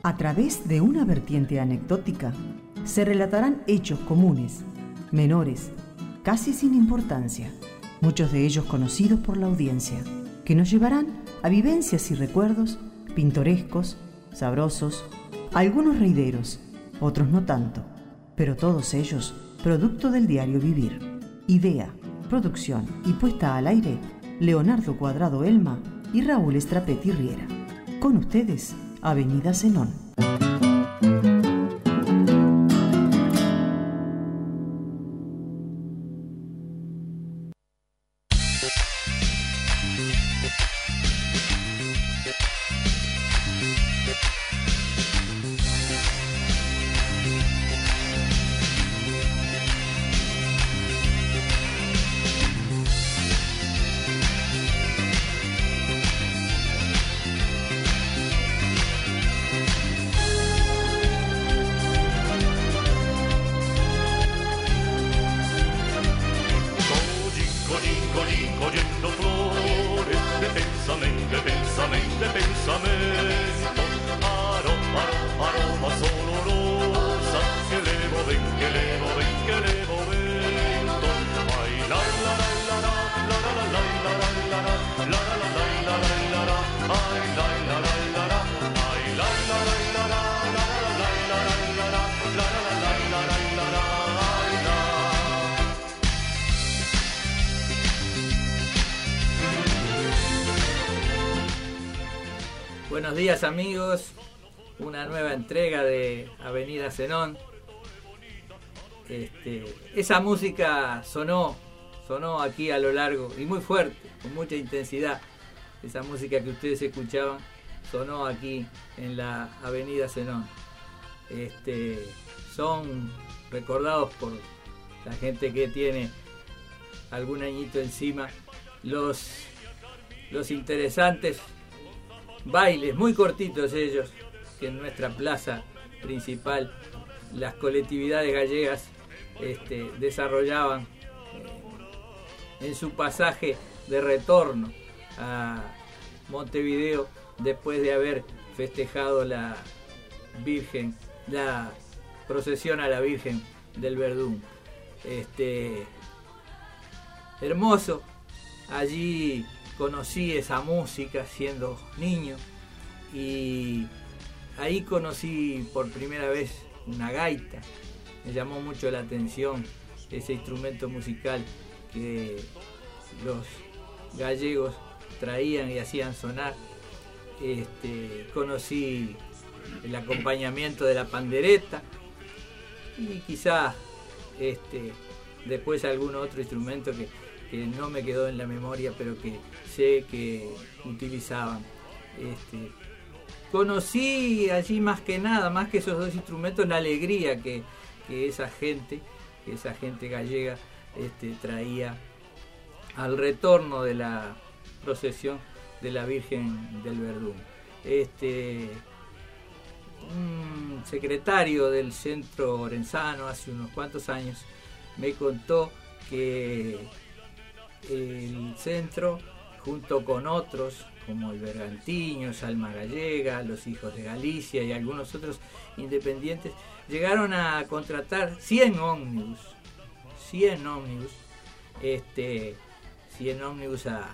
A través de una vertiente anecdótica, se relatarán hechos comunes, menores, casi sin importancia, muchos de ellos conocidos por la audiencia, que nos llevarán a vivencias y recuerdos pintorescos, sabrosos, algunos reideros, otros no tanto, pero todos ellos producto del diario vivir. Idea, producción y puesta al aire, Leonardo Cuadrado Elma y Raúl Estrapetti Riera. Con ustedes, Avenida Zenón. Buenos días amigos, una nueva entrega de Avenida Zenón. Esa música sonó aquí a lo largo y muy fuerte, con mucha intensidad. Esa música que ustedes escuchaban sonó aquí en la Avenida Zenón. Son recordados por la gente que tiene algún añito encima los interesantes bailes, muy cortitos ellos, que en nuestra plaza principal las colectividades gallegas desarrollaban en su pasaje de retorno a Montevideo después de haber festejado la procesión a la Virgen del Verdún. Hermoso. Allí conocí esa música siendo niño y ahí conocí por primera vez una gaita. Me llamó mucho la atención ese instrumento musical que los gallegos traían y hacían sonar. Conocí el acompañamiento de la pandereta y quizás después algún otro instrumento que no me quedó en la memoria, pero que sé que utilizaban. Conocí allí más que nada, más que esos dos instrumentos, la alegría que esa gente gallega traía al retorno de la procesión de la Virgen del Verdún. Un secretario del centro orensano hace unos cuantos años me contó que el centro, junto con otros como el Bergantiño, Alma Gallega, los Hijos de Galicia y algunos otros independientes, llegaron a contratar 100 ómnibus. 100 ómnibus a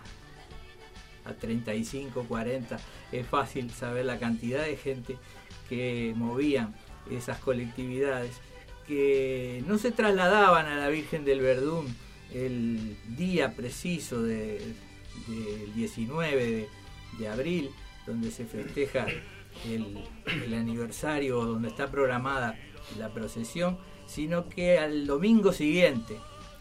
35, 40, es fácil saber la cantidad de gente que movían esas colectividades, que no se trasladaban a la Virgen del Verdún el día preciso del 19 de abril, donde se festeja el aniversario, donde está programada la procesión, sino que al domingo siguiente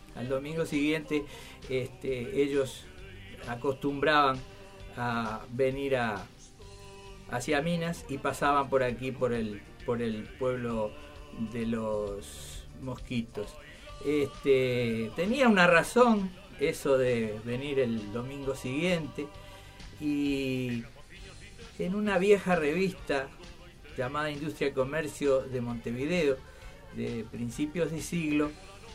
ellos acostumbraban a venir hacia Minas y pasaban por aquí, por el pueblo de los Mosquitos. Tenía una razón eso de venir el domingo siguiente, y en una vieja revista llamada Industria y Comercio de Montevideo, de principios de siglo,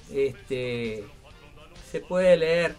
se puede leer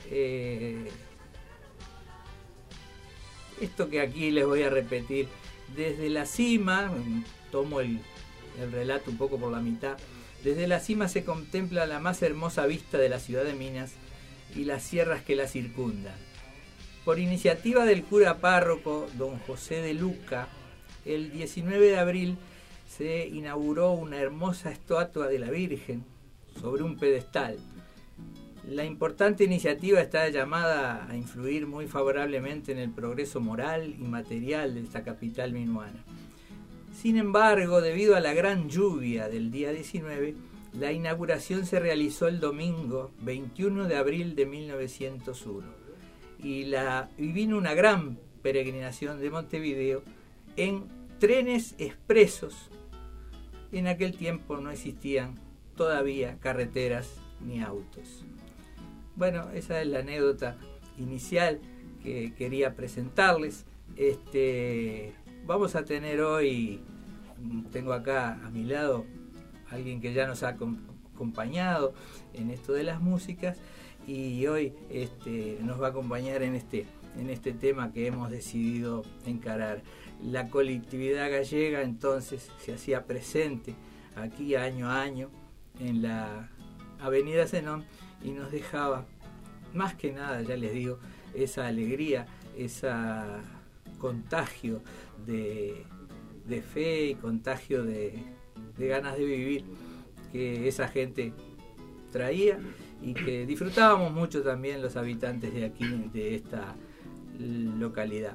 esto que aquí les voy a repetir Desde la cima, tomo el relato un poco por la mitad, desde la cima se contempla la más hermosa vista de la ciudad de Minas y las sierras que la circundan. Por iniciativa del cura párroco don José de Luca, el 19 de abril se inauguró una hermosa estatua de la Virgen sobre un pedestal. La importante iniciativa está llamada a influir muy favorablemente en el progreso moral y material de esta capital minuana. Sin embargo, debido a la gran lluvia del día 19, la inauguración se realizó el domingo 21 de abril de 1901 y vino una gran peregrinación de Montevideo en trenes expresos. En aquel tiempo no existían todavía carreteras ni autos. Bueno, esa es la anécdota inicial que quería presentarles. Vamos a tener hoy, tengo acá a mi lado alguien que ya nos ha acompañado en esto de las músicas, y hoy nos va a acompañar en este tema que hemos decidido encarar. La colectividad gallega entonces se hacía presente aquí año a año en la Avenida Zenón y nos dejaba, más que nada, ya les digo, esa alegría, ese contagio de fe y contagio de ganas de vivir que esa gente traía y que disfrutábamos mucho también los habitantes de aquí, de esta localidad.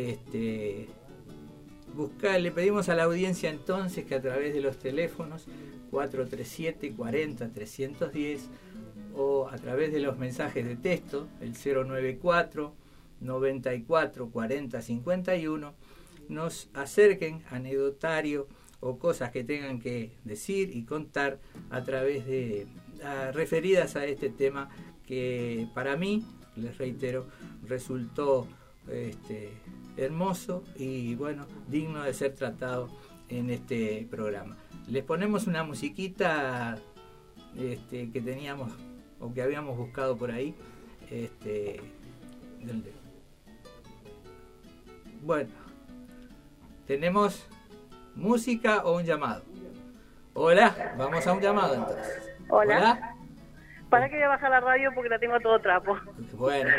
Le pedimos a la audiencia entonces que a través de los teléfonos 437-40-310 o a través de los mensajes de texto, el 094-94-40-51, nos acerquen anecdotario o cosas que tengan que decir y contar a través de referidas a este tema que para mí, les reitero, resultó hermoso y bueno, digno de ser tratado en este programa. Les ponemos una musiquita que teníamos o que habíamos buscado por ahí. Bueno, tenemos música o un llamado. Hola, vamos a un llamado entonces. Hola. ¿Para que voy a bajar la radio porque la tengo a todo trapo? Bueno.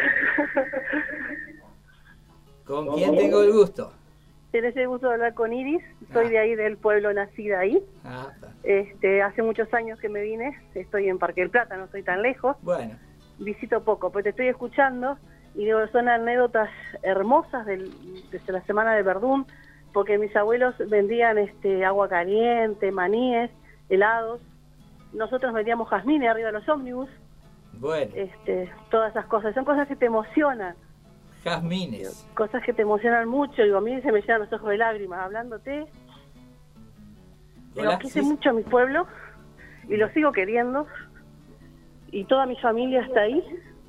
¿Con quién tengo el gusto? Tienes el gusto de hablar con Iris. Soy de ahí, del pueblo, nacida ahí. Hace muchos años que me vine. Estoy en Parque del Plata, no estoy tan lejos. Bueno. Visito poco, pero te estoy escuchando y digo, son anécdotas hermosas desde la semana de Verdún, porque mis abuelos vendían agua caliente, maníes, helados. Nosotros vendíamos jazmines arriba de los ómnibus. Bueno. Todas esas cosas. Son cosas que te emocionan. Jazmines. Cosas que te emocionan mucho. Digo, a mí se me llenan los ojos de lágrimas hablándote. Digo, quise mucho a mi pueblo y lo sigo queriendo. Y toda mi familia está ahí.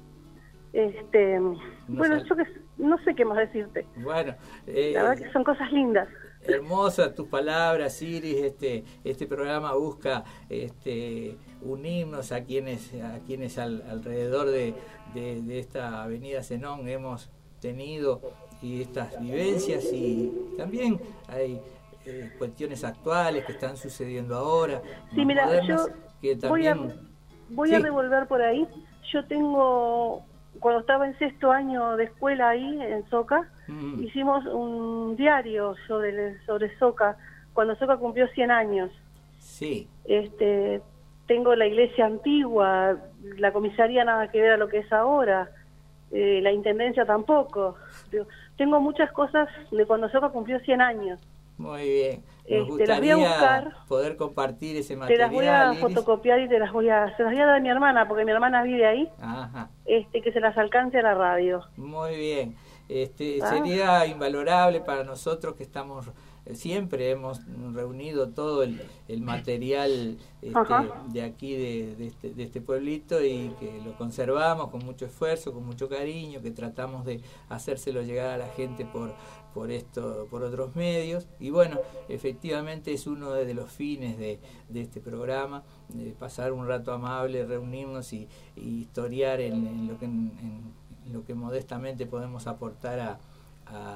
Bueno, yo no sé qué más decirte. Bueno, la verdad que son cosas lindas. Hermosas tus palabras, Iris. Este programa busca unirnos a quienes alrededor de esta Avenida Zenón hemos tenido y estas vivencias, y también hay cuestiones actuales que están sucediendo ahora. Sí, mira, yo que también... voy a revolver por ahí. Yo tengo... Cuando estaba en 6º año de escuela ahí en Soca, hicimos un diario sobre Soca, cuando Soca cumplió 100 años. Sí. Tengo la iglesia antigua, la comisaría nada que ver a lo que es ahora, la intendencia tampoco. Tengo muchas cosas de cuando Soca cumplió 100 años. Muy bien. Nos gustaría las voy a buscar, poder compartir ese material. Te las voy a fotocopiar y se las voy a dar a mi hermana, porque mi hermana vive ahí. Ajá. Que se las alcance a la radio. Muy bien. Sería invalorable para nosotros que estamos siempre hemos reunido todo el material de aquí de este pueblito, y que lo conservamos con mucho esfuerzo, con mucho cariño, que tratamos de hacérselo llegar a la gente por otros medios. Y bueno, efectivamente es uno de los fines de este programa, de pasar un rato amable, reunirnos y historiar en lo que modestamente podemos aportar a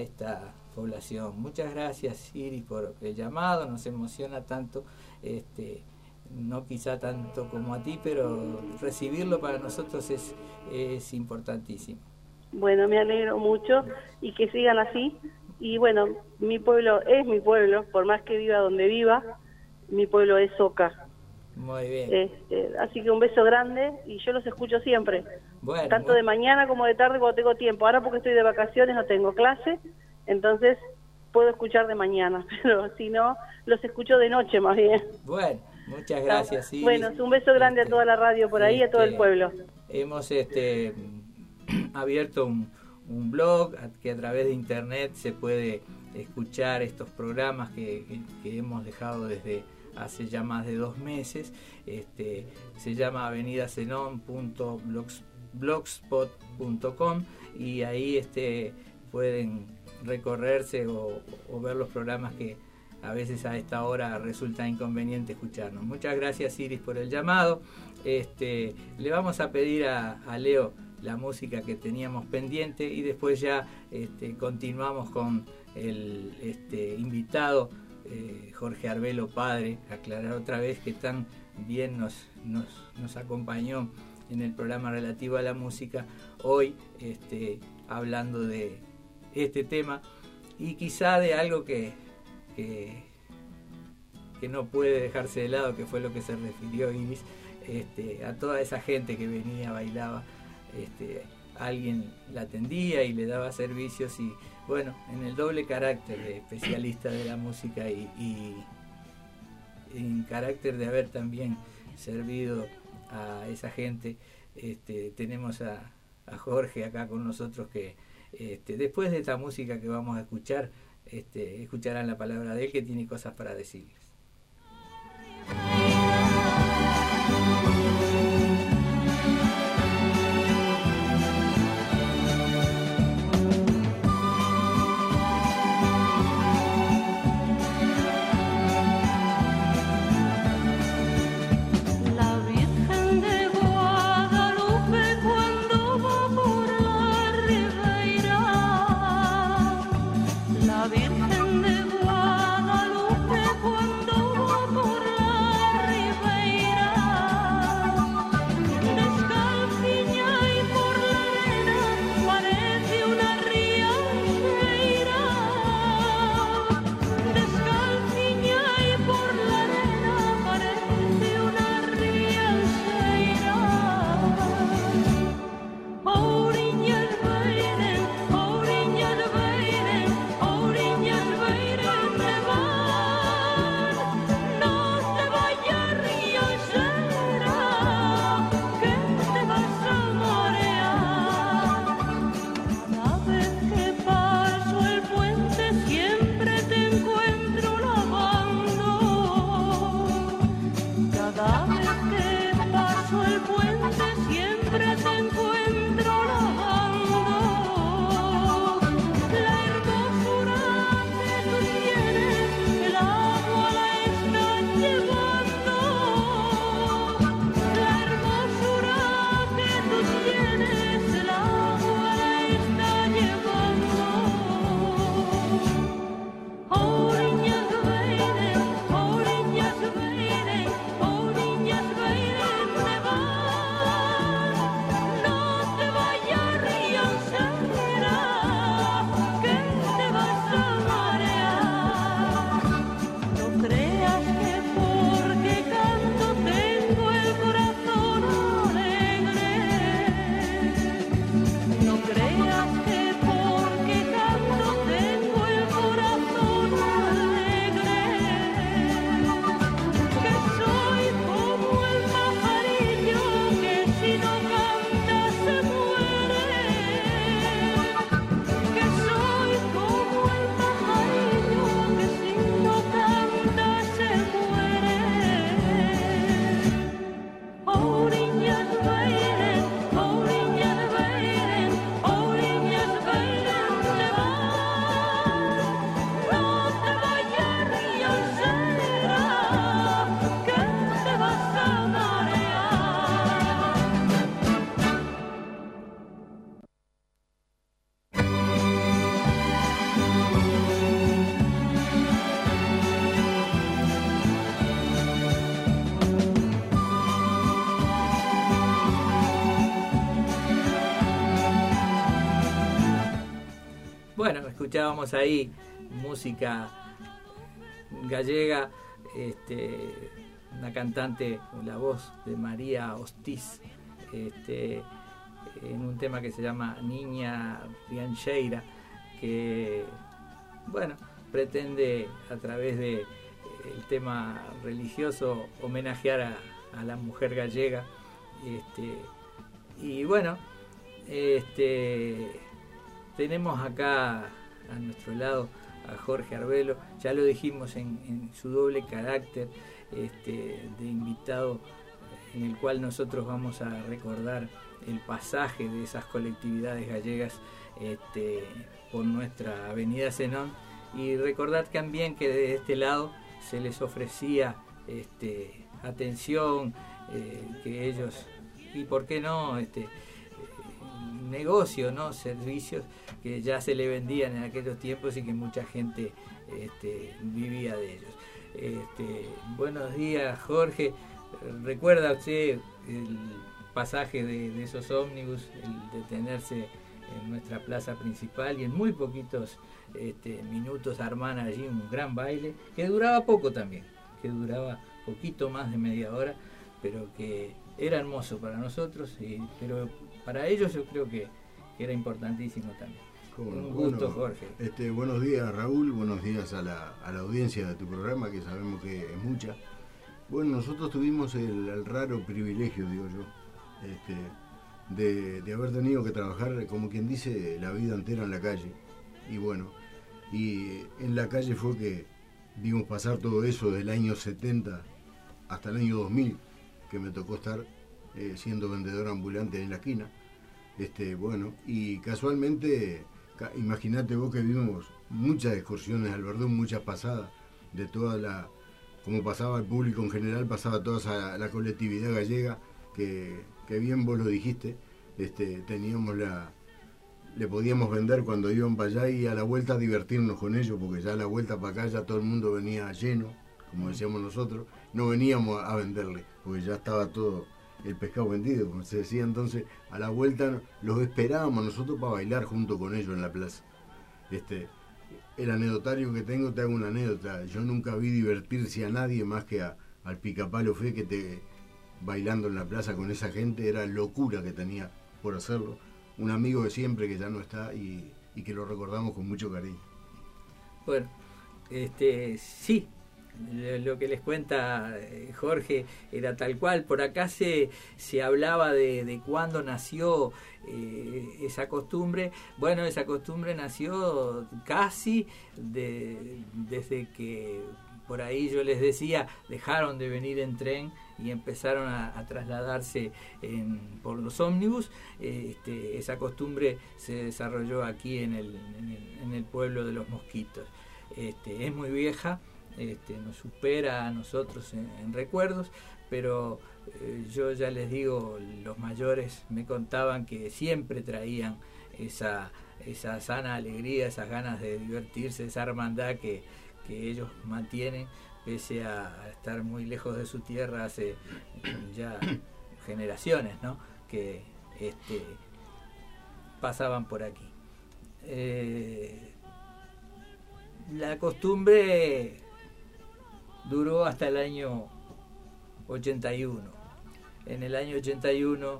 esta población. Muchas gracias, Iris, por el llamado, nos emociona tanto, no quizá tanto como a ti, pero recibirlo para nosotros es importantísimo. Bueno, me alegro mucho y que sigan así. Y bueno, mi pueblo es mi pueblo, por más que viva donde viva, mi pueblo es Oca. Muy bien. Así que un beso grande y yo los escucho siempre, bueno, tanto de mañana como de tarde cuando tengo tiempo. Ahora porque estoy de vacaciones no tengo clase, entonces puedo escuchar de mañana, pero si no, los escucho de noche más bien. Bueno, muchas gracias, Iris. Bueno, un beso grande a toda la radio por ahí, a todo el pueblo. Hemos abierto un blog que a través de internet se puede escuchar estos programas que hemos dejado desde hace ya más de 2 meses. Se llama avenidazenon.blogspot.com y ahí pueden recorrerse o ver los programas que a veces a esta hora resulta inconveniente escucharnos. Muchas gracias, Iris, por el llamado. Le vamos a pedir a Leo la música que teníamos pendiente y después ya continuamos con el invitado Jorge Arbelo Padre, aclarar otra vez que tan bien nos acompañó en el programa relativo a la música hoy, hablando de este tema y quizá de algo que no puede dejarse de lado, que fue lo que se refirió Iris, a toda esa gente que venía, bailaba, alguien la atendía y le daba servicios y bueno, en el doble carácter de especialista de la música y en carácter de haber también servido a esa gente, tenemos a Jorge acá con nosotros que después de esta música que vamos a escuchar, escucharán la palabra de él que tiene cosas para decirles. La Virgen de Guadalupe cuando bueno, escuchábamos ahí música gallega, una cantante con la voz de María Hostiz, en un tema que se llama Niña Riancheira, que bueno, pretende a través de el tema religioso homenajear a la mujer gallega, y bueno, tenemos acá a nuestro lado a Jorge Arbelo, ya lo dijimos en su doble carácter de invitado, en el cual nosotros vamos a recordar el pasaje de esas colectividades gallegas por nuestra avenida Zenón, y recordar también que de este lado se les ofrecía atención, que ellos, y por qué no, negocio, ¿no? Servicios que ya se le vendían en aquellos tiempos y que mucha gente vivía de ellos. Buenos días, Jorge. ¿Recuerda usted el pasaje de esos ómnibus, el detenerse en nuestra plaza principal y en muy poquitos minutos armar allí un gran baile que duraba poco también, que duraba poquito más de media hora, pero que era hermoso para nosotros, pero para ellos yo creo que era importantísimo también. Un gusto, Jorge. Buenos días, Raúl, buenos días a la audiencia de tu programa, que sabemos que es mucha. Bueno, nosotros tuvimos el raro privilegio, digo yo, de haber tenido que trabajar, como quien dice, la vida entera en la calle. Y bueno, y en la calle fue que vimos pasar todo eso del año 70 hasta el año 2000, que me tocó estar siendo vendedor ambulante en la esquina. Bueno, y casualmente, imagínate vos que vimos muchas excursiones al Verdún, muchas pasadas de toda como pasaba el público en general, pasaba toda la colectividad gallega, que bien vos lo dijiste, teníamos le podíamos vender cuando iban para allá y a la vuelta divertirnos con ellos, porque ya a la vuelta para acá ya todo el mundo venía lleno, como decíamos nosotros, no veníamos a venderle, porque ya estaba todo el pescado vendido, como se decía. Entonces a la vuelta los esperábamos nosotros para bailar junto con ellos en la plaza. El anecdotario que tengo, te hago una anécdota. Yo nunca vi divertirse a nadie más que al Picapalo Fe, que bailando en la plaza con esa gente, era locura que tenía por hacerlo. Un amigo de siempre que ya no está y que lo recordamos con mucho cariño. Bueno, sí, lo que les cuenta Jorge era tal cual. Por acá se hablaba de cuándo nació esa costumbre. Bueno, esa costumbre nació casi desde que, por ahí yo les decía, dejaron de venir en tren y empezaron a trasladarse por los ómnibus. Esa costumbre se desarrolló aquí en el pueblo de Los Mosquitos. Es muy vieja, nos supera a nosotros en recuerdos, pero yo ya les digo, los mayores me contaban que siempre traían esa sana alegría, esas ganas de divertirse, esa hermandad que ellos mantienen pese a estar muy lejos de su tierra hace ya generaciones, ¿no? Que pasaban por aquí. La costumbre duró hasta el año 81. En el año 81,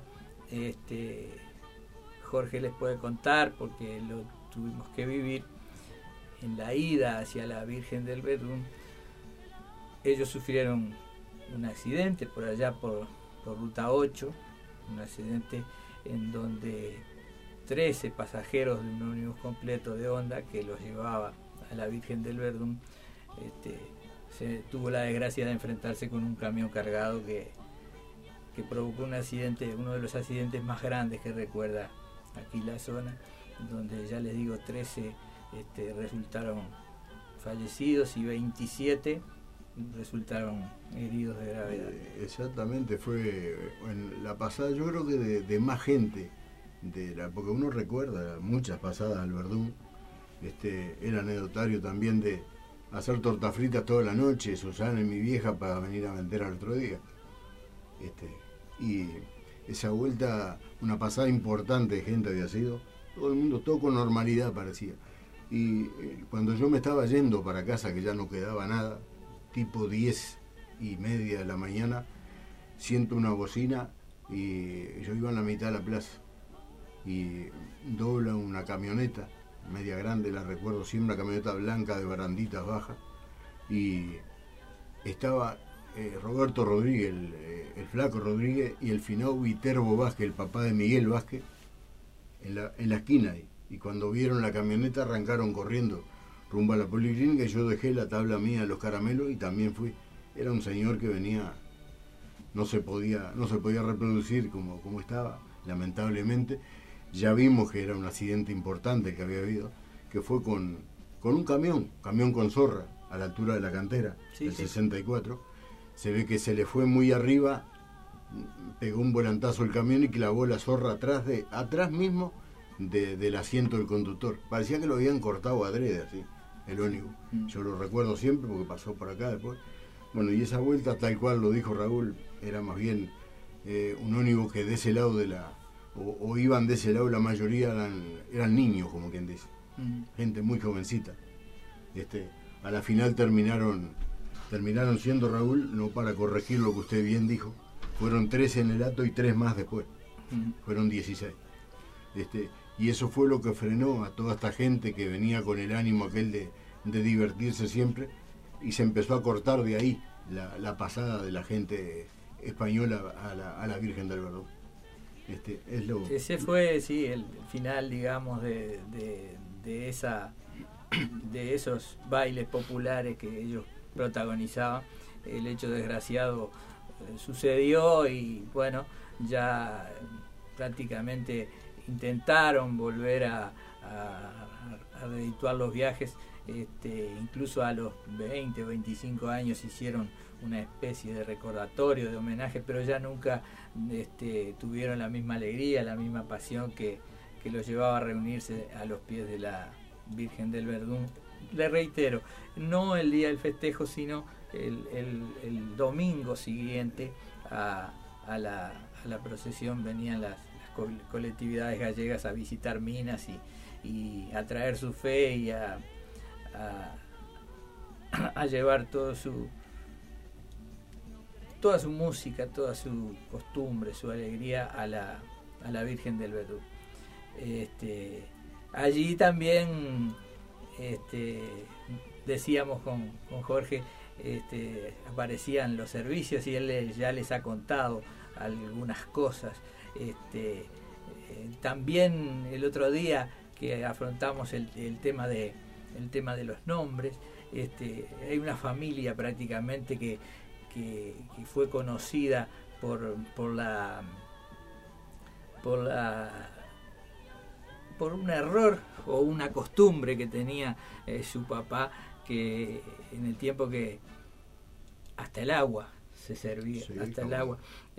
Jorge les puede contar, porque lo tuvimos que vivir, en la ida hacia la Virgen del Verdún, ellos sufrieron un accidente por allá por Ruta 8, un accidente en donde 13 pasajeros de un ómnibus completo de Honda que los llevaba a la Virgen del Verdún, se tuvo la desgracia de enfrentarse con un camión cargado que provocó un accidente, uno de los accidentes más grandes que recuerda aquí la zona, donde ya les digo 13 resultaron fallecidos y 27 resultaron heridos de gravedad. Exactamente, fue en la pasada, yo creo que de más gente, porque uno recuerda muchas pasadas al Verdún. Era anecdotario también de hacer tortas fritas toda la noche, Susana y mi vieja, para venir a vender al otro día. Y esa vuelta, una pasada importante de gente había sido, todo el mundo, todo con normalidad parecía. Y cuando yo me estaba yendo para casa, que ya no quedaba nada, tipo 10:30 de la mañana, siento una bocina y yo iba en la mitad de la plaza. Y dobla una camioneta, media grande, la recuerdo siempre, una camioneta blanca de baranditas bajas. Y estaba Roberto Rodríguez, el flaco Rodríguez, y el finado Viterbo Vázquez, el papá de Miguel Vázquez, en la esquina ahí. Y cuando vieron la camioneta arrancaron corriendo rumbo a la policlínica y yo dejé la tabla mía de los caramelos y también fui. Era un señor que venía, no se podía reproducir como estaba, lamentablemente. Ya vimos que era un accidente importante que había habido, que fue con un camión con zorra, a la altura de la cantera, sí, del sí. 64. Se ve que se le fue muy arriba, pegó un volantazo el camión y clavó la zorra atrás mismo del asiento del conductor. Parecía que lo habían cortado adrede, así, el ónibus. Yo lo recuerdo siempre porque pasó por acá después. Bueno, y esa vuelta, tal cual lo dijo Raúl, era más bien un ónibus que de ese lado o iban de ese lado, la mayoría eran niños, como quien dice. Gente muy jovencita. A la final terminaron siendo, Raúl, no para corregir lo que usted bien dijo, fueron 13 en el acto y 3 más después. Fueron 16. Y eso fue lo que frenó a toda esta gente que venía con el ánimo aquel de divertirse siempre, y se empezó a cortar de ahí la pasada de la gente española a la Virgen del Verdún. Ese fue, sí, el final, digamos, de esos bailes populares que ellos protagonizaban. El hecho desgraciado sucedió y bueno, ya prácticamente intentaron volver a redituar los viajes. Incluso a los 20 o 25 años hicieron una especie de recordatorio, de homenaje, pero ya nunca tuvieron la misma alegría, la misma pasión que los llevaba a reunirse a los pies de la Virgen del Verdún. Le reitero, no el día del festejo, sino el domingo siguiente a la procesión venían las colectividades gallegas a visitar minas y a traer su fe y a llevar toda su música, toda su costumbre, su alegría a la Virgen del Verdún. Allí también decíamos con Jorge, aparecían los servicios y él ya les ha contado algunas cosas. También el otro día que afrontamos el tema de los nombres, hay una familia prácticamente que fue conocida por un error o una costumbre que tenía su papá, que en el tiempo que hasta el agua se servía, sí, hasta el agua,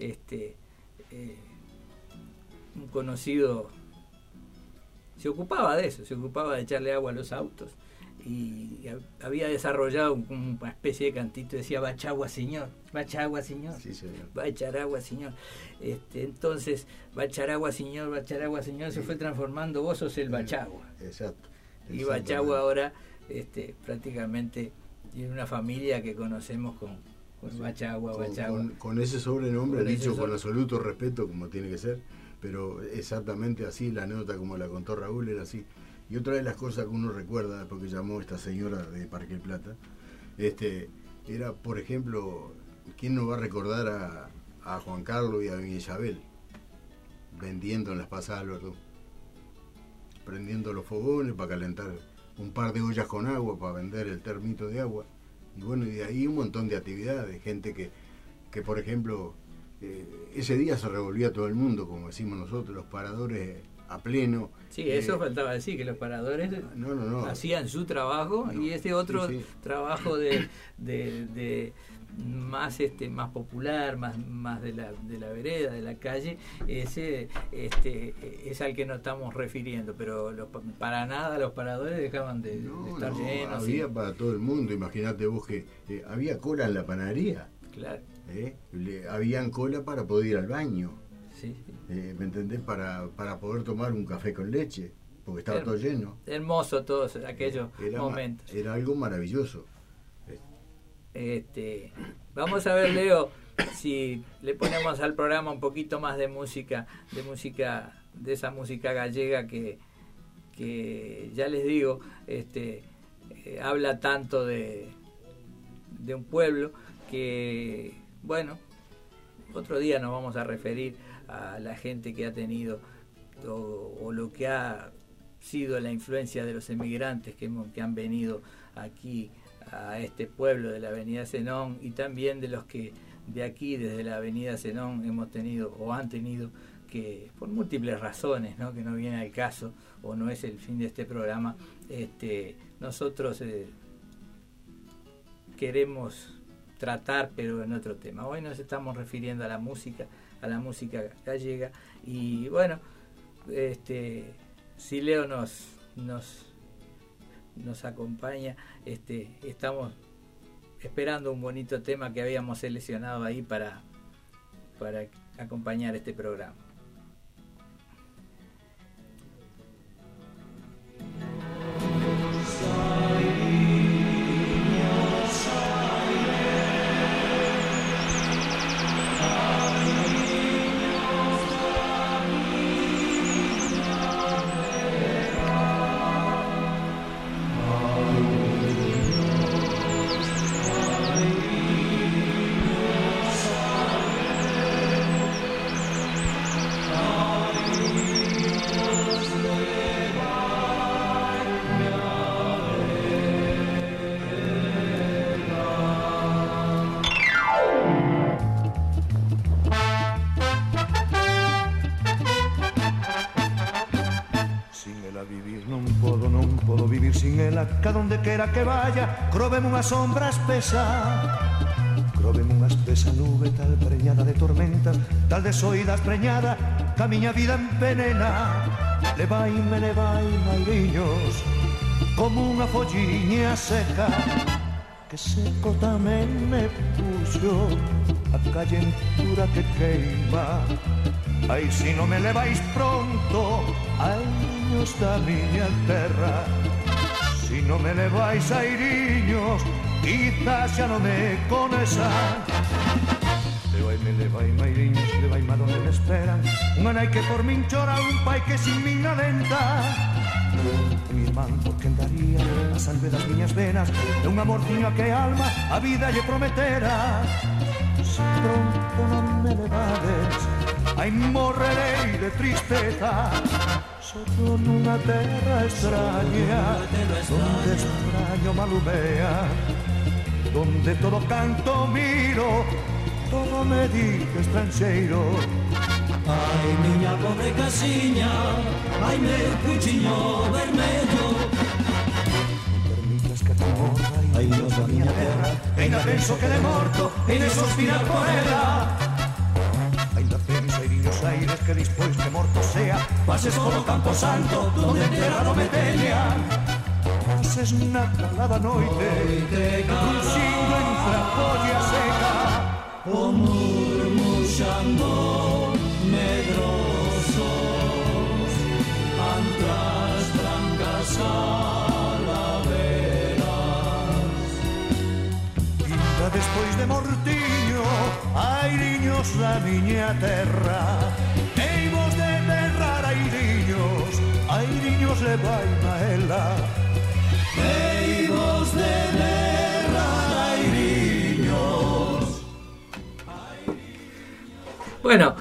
un conocido se ocupaba de eso, se ocupaba de echarle agua a los autos y había desarrollado una especie de cantito, decía: va a echar agua, señor, va a echar agua, señor, sí, señor, va a echar agua, señor. Entonces, va a echar agua, señor, va a echar agua, señor, se fue transformando: vos sos el Bachagua. Exacto. Y Bachagua ahora prácticamente tiene una familia que conocemos con Bachagua, Bachagua. Con ese sobrenombre, dicho con absoluto respeto, como tiene que ser, pero exactamente así, la anécdota como la contó Raúl era así. Y otra de las cosas que uno recuerda, porque llamó esta señora de Parque Plata, era, por ejemplo, ¿quién no va a recordar a Juan Carlos y a Doña Isabel vendiendo en las pasadas del Verdún? Prendiendo los fogones para calentar un par de ollas con agua para vender el termito de agua. Y bueno, y de ahí un montón de actividades, gente que por ejemplo, ese día se revolvía todo el mundo, como decimos nosotros, los paradores a pleno. Sí, eso faltaba decir, que los paradores hacían su trabajo, y ese otro trabajo de más más popular, más de la vereda, de la calle, ese es al que nos estamos refiriendo, pero para nada los paradores dejaban de estar llenos. Había para todo el mundo. Imagínate vos que había cola en la panadería. Claro. Habían cola para poder ir al baño. Sí. ¿Me entendés? Para poder tomar un café con leche. porque estaba todo lleno. Hermoso todos aquellos momentos. Era algo maravilloso. Vamos a ver, Leo, si le ponemos al programa un poquito más de música, de esa música gallega que ya les digo, habla tanto de un pueblo que, bueno, otro día nos vamos a referir a la gente que ha tenido o lo que ha sido la influencia de los emigrantes que han venido aquí a este pueblo de la Avenida Zenón, y también de los que de aquí, desde la Avenida Zenón, hemos tenido o han tenido que, por múltiples razones, ¿no?, que no viene al caso o no es el fin de este programa, nosotros queremos tratar, pero en otro tema. Hoy nos estamos refiriendo a la música gallega, y bueno, si Leo nos acompaña, estamos esperando un bonito tema que habíamos seleccionado ahí para acompañar este programa. Ca donde quera que vaya, croveme unha sombra espesa, croveme unha espesa nube tal preñada de tormentas, tal desoídas preñada, ca miña vida envenena. Levaime, mairiños, como unha folliña seca, que seco tamén me puxo a callentura que queima. Ai, si non me levais pronto, airiños da miña terra. Si non me levais airiños, quizás xa non me conesan. Levaime airiños, levaime a donde me esperan. Unha nai que por min chora, un pai que sin min alenta. Mi irmán, por quen daría a salve das miñas venas, de un amorciño a que alma a vida lle prometera. Se pronto non me levades, ai morrerei de tristeza. Soy nunha terra extraña, donde extraño malumea, donde todo canto miro, todo me dice extranxeiro. Ai, miña pobre casiña, ai, meu cuchiño vermello. Non permitas que te morra, ai, Dios da miña terra, ainda penso que de morto, e de suspirar por ela. Ainda penso, airiños aires, que dispois que morto sea, pases polo campo santo, donde enterrado me teña. Pases na calada noite, cruxindo entre a polla seca, o murmuxando medrosos antras brancas calaveras. Ainda despois de mortiño, airiños da miña terra, heimos de enterrar airiños, airiños levaime a ela. Heimos de enterrar airiños. Bueno,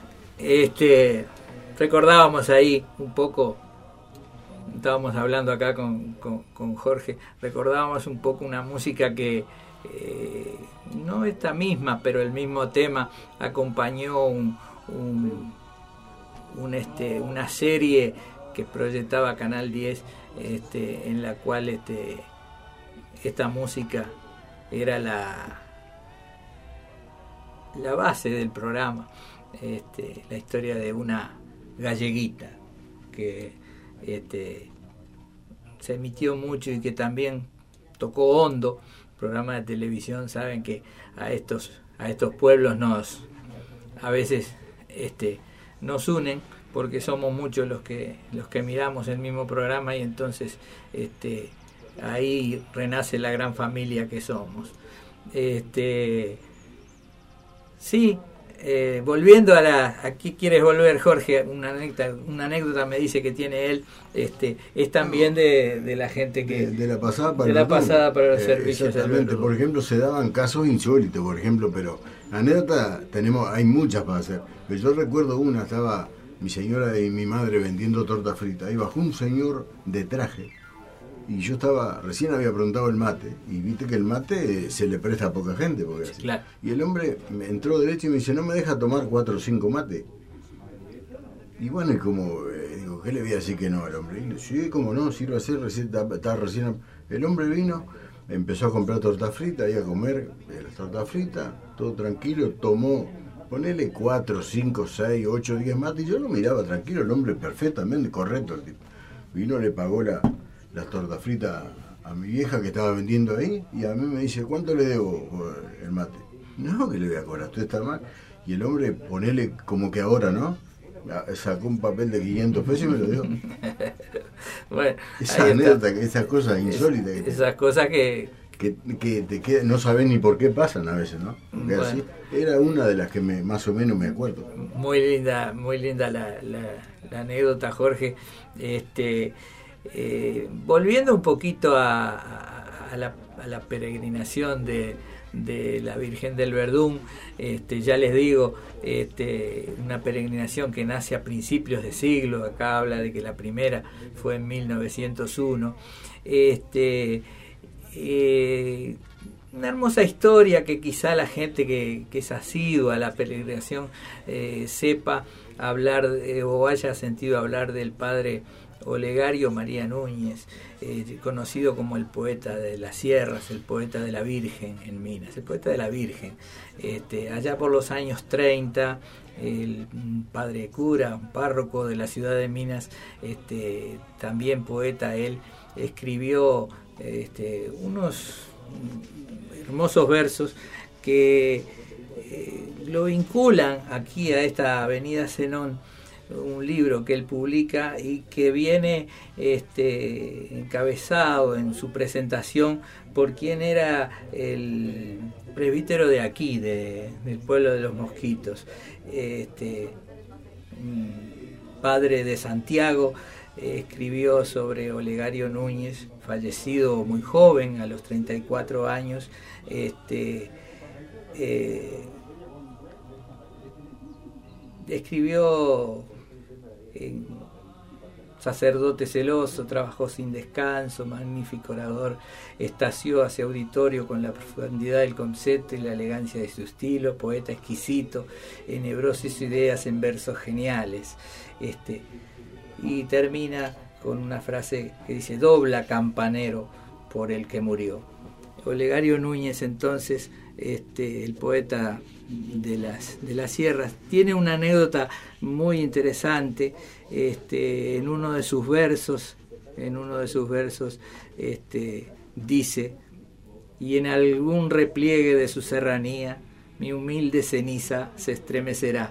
recordábamos ahí un poco, estábamos hablando acá con Jorge, recordábamos un poco una música que no esta misma, pero el mismo tema acompañó una serie que proyectaba Canal 10, en la cual esta música era la base del programa, la historia de una galleguita que se emitió mucho y que también tocó hondo. Programas de televisión, saben que a estos pueblos a veces nos unen porque somos muchos los que miramos el mismo programa, y entonces ahí renace la gran familia que somos. Sí, volviendo ¿a qué quieres volver, Jorge? Una anécdota me dice que tiene él, es también de la gente que... De la pasada para los servicios. Exactamente, por ejemplo, se daban casos insólitos, por ejemplo, pero anécdota hay muchas para hacer. Pero yo recuerdo una, estaba mi señora y mi madre vendiendo torta frita, ahí bajó un señor de traje, y yo recién había preguntado el mate, y viste que el mate se le presta a poca gente, porque así. Claro. Y el hombre me entró derecho y me dice, ¿no me deja tomar 4 o 5 mates? Y bueno, y como, digo, ¿qué le voy a decir que no al hombre? Y le dice, sí, cómo no, sirve a hacer receta, está recién... El hombre vino, empezó a comprar torta frita, y a comer las tortas fritas, todo tranquilo, tomó, ponele 4, 5, 6, 8, 10 mates, y yo lo miraba tranquilo, el hombre perfectamente correcto, el tipo. Vino, le pagó las tortas fritas a mi vieja que estaba vendiendo ahí, y a mí me dice, ¿cuánto le debo por el mate? No, que le voy a cobrar, usted está mal. Y el hombre, ponele como que ahora, ¿no? Sacó un papel de 500 pesos y me lo dio. Bueno, esas cosas insólitas. Esas cosas que te quedan, no sabes ni por qué pasan a veces, ¿no? Porque bueno, así, era una de las que más o menos me acuerdo. Muy linda la anécdota, Jorge. Volviendo un poquito a la peregrinación de la Virgen del Verdún, ya les digo, una peregrinación que nace a principios de siglo. Acá habla de que la primera fue en 1901. Una hermosa historia que quizá la gente que es asidua a la peregrinación sepa hablar o haya sentido hablar del padre Olegario María Núñez, conocido como el poeta de las sierras, el poeta de la Virgen en Minas, el poeta de la Virgen. Allá por los años 30, el padre cura, un párroco de la ciudad de Minas, también poeta, él escribió unos hermosos versos que lo vinculan aquí a esta avenida Zenón, un libro que él publica y que viene encabezado en su presentación por quien era el presbítero de aquí, del pueblo de los Mosquitos, padre de Santiago. Escribió sobre Olegario Núñez, fallecido muy joven, a los 34 años. Escribió sacerdote celoso, trabajó sin descanso, magnífico orador, estació hacia auditorio con la profundidad del concepto y la elegancia de su estilo, poeta exquisito, enhebró sus ideas en versos geniales. Y termina con una frase que dice: dobla, campanero, por el que murió. Olegario Núñez, entonces, el poeta de las sierras, tiene una anécdota muy interesante. En uno de sus versos dice: y en algún repliegue de su serranía mi humilde ceniza se estremecerá.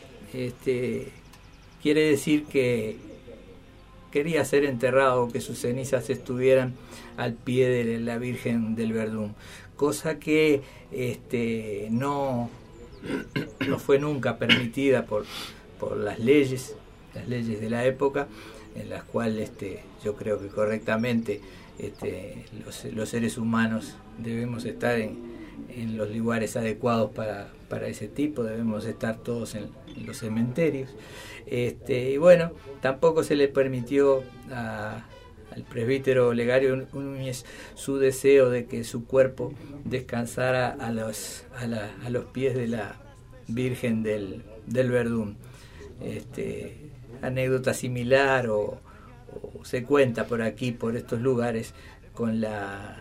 Quiere decir que quería ser enterrado, que sus cenizas estuvieran al pie de la Virgen del Verdún, cosa que no fue nunca permitida por las leyes de la época, en las cuales yo creo que correctamente los seres humanos debemos estar en los lugares adecuados para ese tipo, debemos estar todos en los cementerios. Y bueno, tampoco se le permitió al presbítero Olegario Núñez su deseo de que su cuerpo descansara a los pies de la Virgen del Verdún. Anécdota similar o se cuenta por aquí, por estos lugares, con la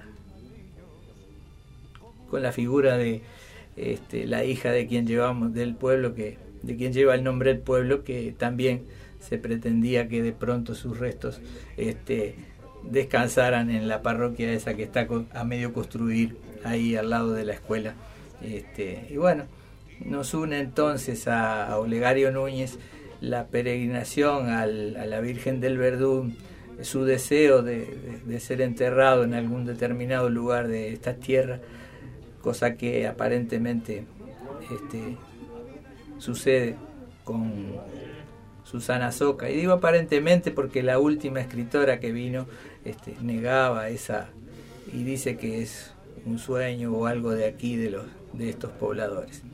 figura de la hija de quien llevamos del pueblo, de quien lleva el nombre del pueblo, que también se pretendía que de pronto sus restos descansaran en la parroquia esa que está a medio construir ahí al lado de la escuela. Y bueno, nos une entonces a Olegario Núñez la peregrinación a la Virgen del Verdún, su deseo de ser enterrado en algún determinado lugar de esta tierra, cosa que aparentemente sucede con Susana Soca. Y digo aparentemente porque la última escritora que vino negaba esa y dice que es un sueño o algo de aquí, de estos pobladores.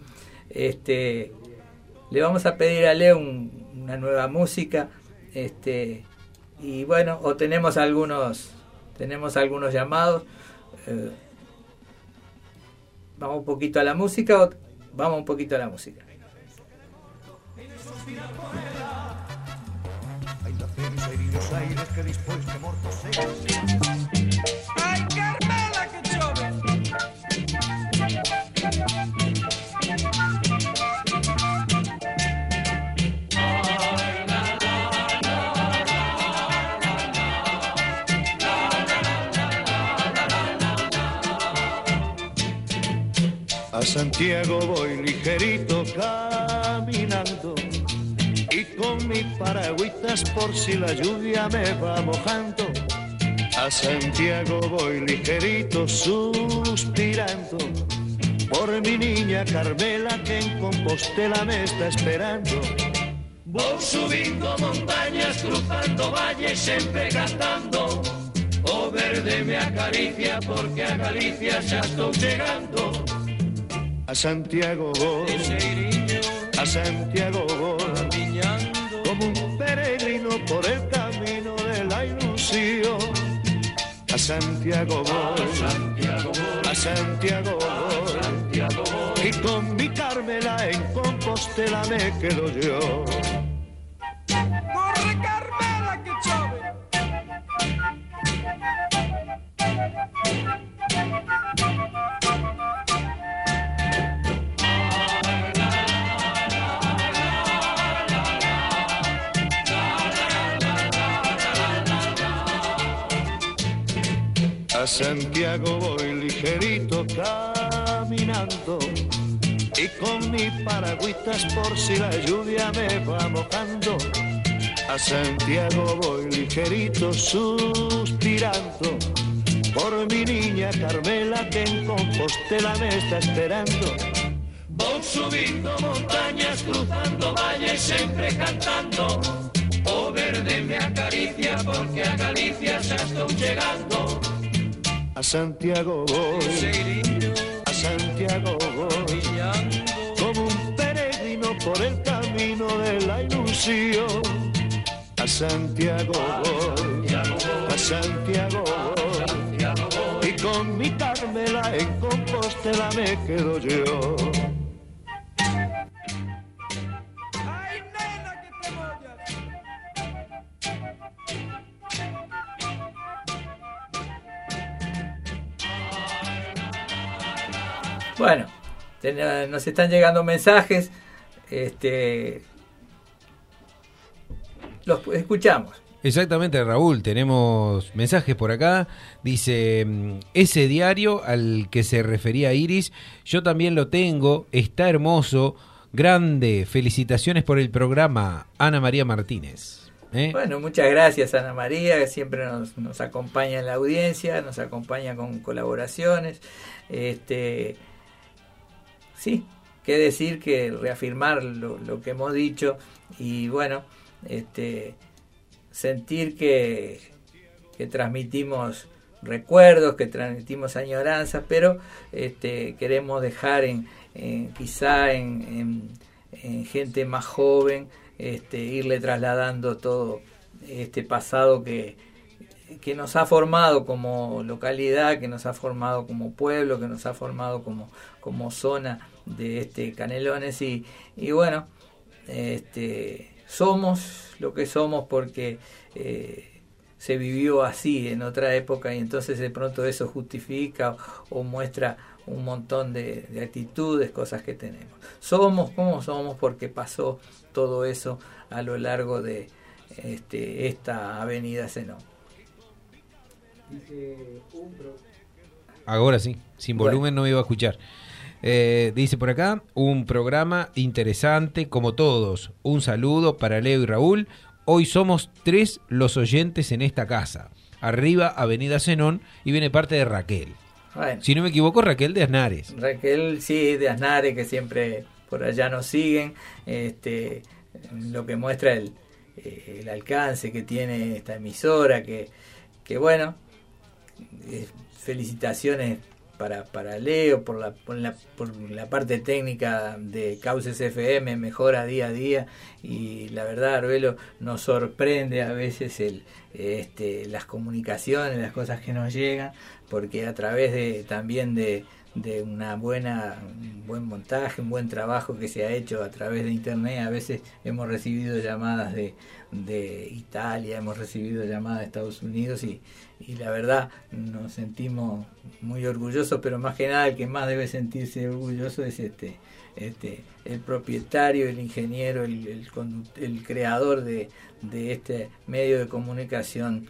Le vamos a pedir a Leo una nueva música, y bueno, o tenemos algunos llamados. Vamos un poquito a la música. Ay, Carmela, que chove. A Santiago voy ligerito caminando y con mis paragüitas por si la lluvia me va mojando. A Santiago voy ligerito suspirando por mi niña Carmela que en Compostela me está esperando. Voy subindo montañas, cruzando valles, siempre cantando. O verde me acaricia porque a Galicia ya estoy llegando. A Santiago voy, a Santiago voy, como un peregrino por el camino de la ilusión. A Santiago voy, a Santiago voy, y con mi Carmela en Compostela me quedo yo. Corre, Carmela, que chove. A Santiago voy ligerito caminando y con mis paragüitas por si la lluvia me va mojando. A Santiago voy ligerito suspirando por mi niña Carmela que en Compostela me está esperando. Voy subindo montañas, cruzando valles, siempre cantando. O verde me acaricia porque a Galicia ya estoy llegando. A Santiago voy, a Santiago voy, como un peregrino por el camino de la ilusión. A Santiago voy, a Santiago voy, y con mi Carmela en Compostela me quedo yo. Ay, nena, que te mollas. Bueno, nos están llegando mensajes, los escuchamos. Exactamente, Raúl, tenemos mensajes por acá. Dice, ese diario al que se refería Iris, yo también lo tengo, está hermoso, grande, felicitaciones por el programa, Ana María Martínez. Bueno, muchas gracias, Ana María, que siempre nos acompaña en la audiencia, nos acompaña con colaboraciones. Sí, qué decir que reafirmar lo que hemos dicho y bueno, sentir que transmitimos recuerdos, que transmitimos añoranzas, pero queremos dejar quizá en gente más joven, irle trasladando todo este pasado que nos ha formado como localidad, que nos ha formado como pueblo, que nos ha formado como zona de Canelones y bueno, somos lo que somos porque se vivió así en otra época y entonces de pronto eso justifica o muestra un montón de actitudes, cosas que tenemos. Somos como somos porque pasó todo eso a lo largo de esta avenida Zenón. Ahora sí, sin volumen no me iba a escuchar. Dice por acá, un programa interesante como todos. Un saludo para Leo y Raúl. Hoy somos 3 los oyentes en esta casa. Arriba, Avenida Zenón, y viene parte de Raquel. Bueno, Si no me equivoco, Raquel de Aznares. Raquel, sí, de Aznares, que siempre por allá nos siguen. Lo que muestra el alcance que tiene esta emisora, que bueno, felicitaciones para Leo por la parte técnica de Cauces FM, mejora día a día, y la verdad, Arbelo, nos sorprende a veces las comunicaciones, las cosas que nos llegan, porque a través también de un buen montaje, un buen trabajo que se ha hecho a través de internet, a veces hemos recibido llamadas de Italia, hemos recibido llamadas de Estados Unidos, y la verdad nos sentimos muy orgullosos, pero más que nada el que más debe sentirse orgulloso es el propietario, el ingeniero, el creador de este medio de comunicación,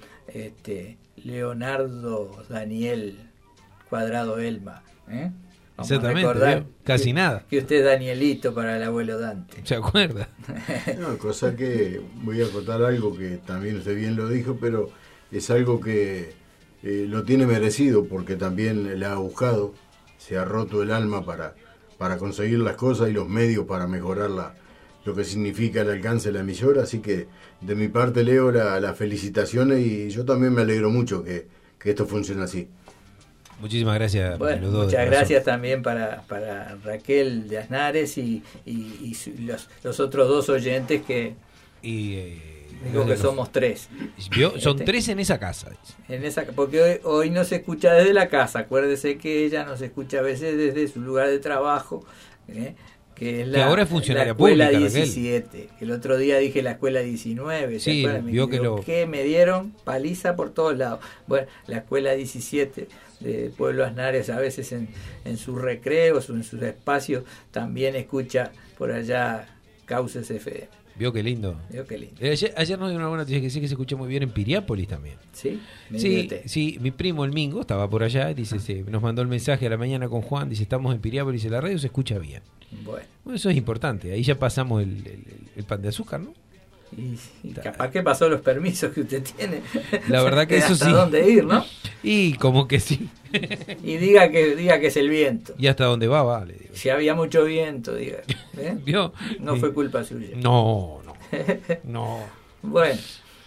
Leonardo Daniel Cuadrado Elma. Vamos Exactamente, a recordar casi nada. que usted es Danielito para el abuelo Dante. ¿Se acuerda? No, cosa que voy a acotar algo que también usted bien lo dijo, pero es algo que lo tiene merecido, porque también le ha buscado, se ha roto el alma para conseguir las cosas y los medios para mejorar lo que significa el alcance de la emisora. Así que de mi parte, Leo, las felicitaciones, y yo también me alegro mucho que esto funcione así. Muchísimas gracias. Bueno, los dos, muchas de corazón. gracias también para Raquel de Aznares y los otros 2 oyentes que digo que somos 3. ¿Vio? Son 3 en esa casa. Porque hoy no se escucha desde la casa. Acuérdese que ella nos escucha a veces desde su lugar de trabajo, que es ahora es funcionaria la escuela pública, 17. El otro día dije la escuela 19. ¿Se Sí, acuerdan? vio que me dieron paliza por todos lados. Bueno, la escuela 17 de Pueblo Aznares, a veces en sus recreos o en sus espacios, también escucha por allá Cauces FM. Vio qué lindo. Vio qué lindo. Ayer nos dio una buena noticia que sí, que se escucha muy bien en Piriápolis también. ¿Sí? Sí, mi primo el Mingo estaba por allá, dice, nos mandó el mensaje a la mañana con Juan, dice, estamos en Piriápolis, en la radio se escucha bien. Bueno, eso es importante, ahí ya pasamos el pan de azúcar, ¿no? Y capaz que pasó los permisos que usted tiene. La verdad que eso hasta sí. dónde ir, ¿no? Y como que sí. Y diga que es el viento. Y hasta dónde vale. Digo. Si había mucho viento, diga. ¿Vio? No fue culpa suya. No. Bueno.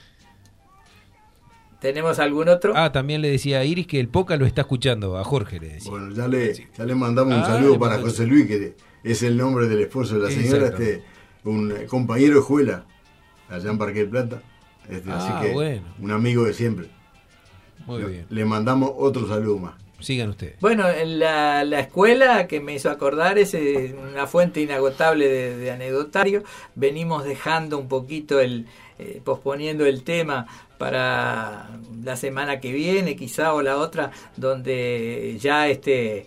¿Tenemos algún otro? También le decía a Iris que el Poca lo está escuchando, a Jorge le decía. Bueno, ya le mandamos un saludo para José Luis, que es el nombre del esposo de la señora, un compañero de escuela allá en Parque del Plata, así que bueno. Un amigo de siempre. Muy bien. Le mandamos otro saludo más. Sigan ustedes. Bueno, en la escuela que me hizo acordar es una fuente inagotable de anecdotario. Venimos dejando un poquito posponiendo el tema para la semana que viene, quizá, o la otra, donde ya esté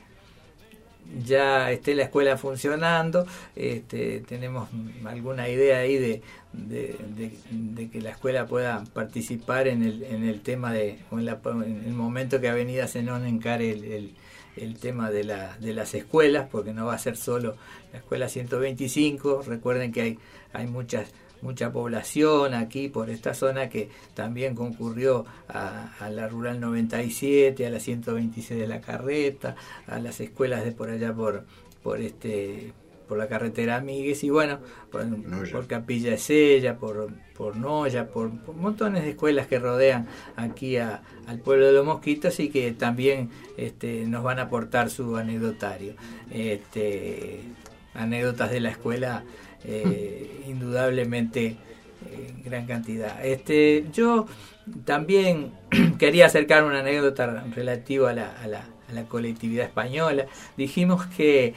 la escuela funcionando. Tenemos alguna idea ahí de que la escuela pueda participar en el tema en el momento que Avenida Zenón encare el tema de las escuelas, porque no va a ser solo la escuela 125. Recuerden que hay mucha población aquí por esta zona que también concurrió a la Rural 97, a la 126 de la Carreta, a las escuelas de por allá por la carretera Amigues, y bueno, por Capilla de Sella, por Noya, por montones de escuelas que rodean aquí al pueblo de Los Mosquitos, y que también nos van a aportar su anecdotario. Anécdotas de la escuela, indudablemente gran cantidad. Yo también quería acercar una anécdota relativa a la colectividad española. Dijimos que